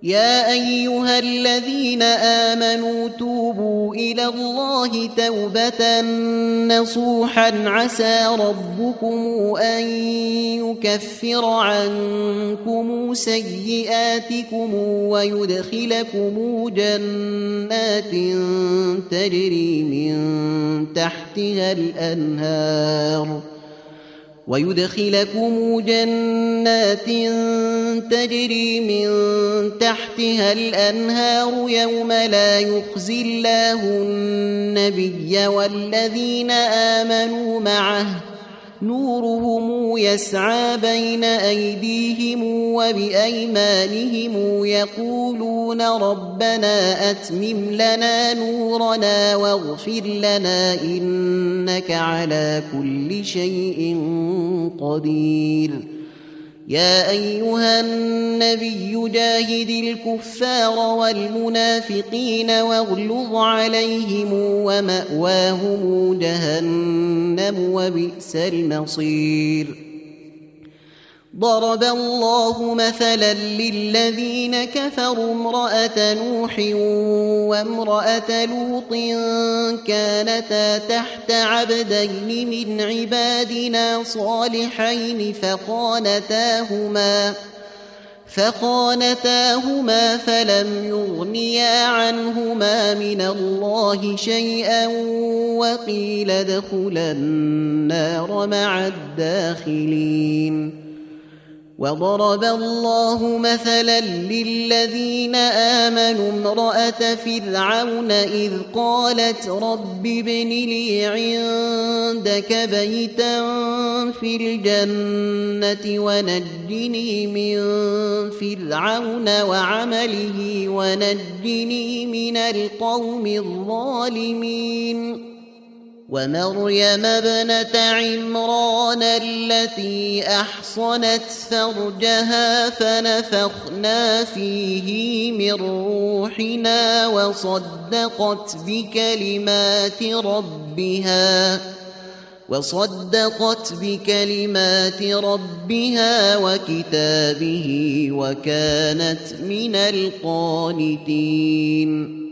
يا أيها الذين آمنوا توبوا إلى الله توبة نصوحا عسى ربكم أن يكفر عنكم سيئاتكم ويدخلكم جنات تجري من تحتها الأنهار يوم لا يخزي الله النبي والذين آمنوا معه نورهم يسعى بين أيديهم وبأيمانهم يقولون ربنا أتمم لنا نورنا واغفر لنا إنك على كل شيء قدير. يا أيها النبي جاهد الكفار والمنافقين واغلظ عليهم ومأواهم جهنم وبئس المصير. ضرب الله مثلا للذين كفروا امرأة نوح وامرأة لوط كانتا تحت عبدين من عبادنا صالحين فخانتاهما فلم يغنيا عنهما من الله شيئا وقيل ادخلا النار مع الداخلين. وضرب الله مثلا للذين آمنوا امرأة فرعون إذ قالت رب ابن لي عندك بيتا في الجنة ونجني من فرعون وعمله ونجني من القوم الظالمين. ومريم ابنة عمران التي أحصنت فرجها فنفخنا فيه من روحنا وصدقت بكلمات ربها وكتابه وكانت من القانتين.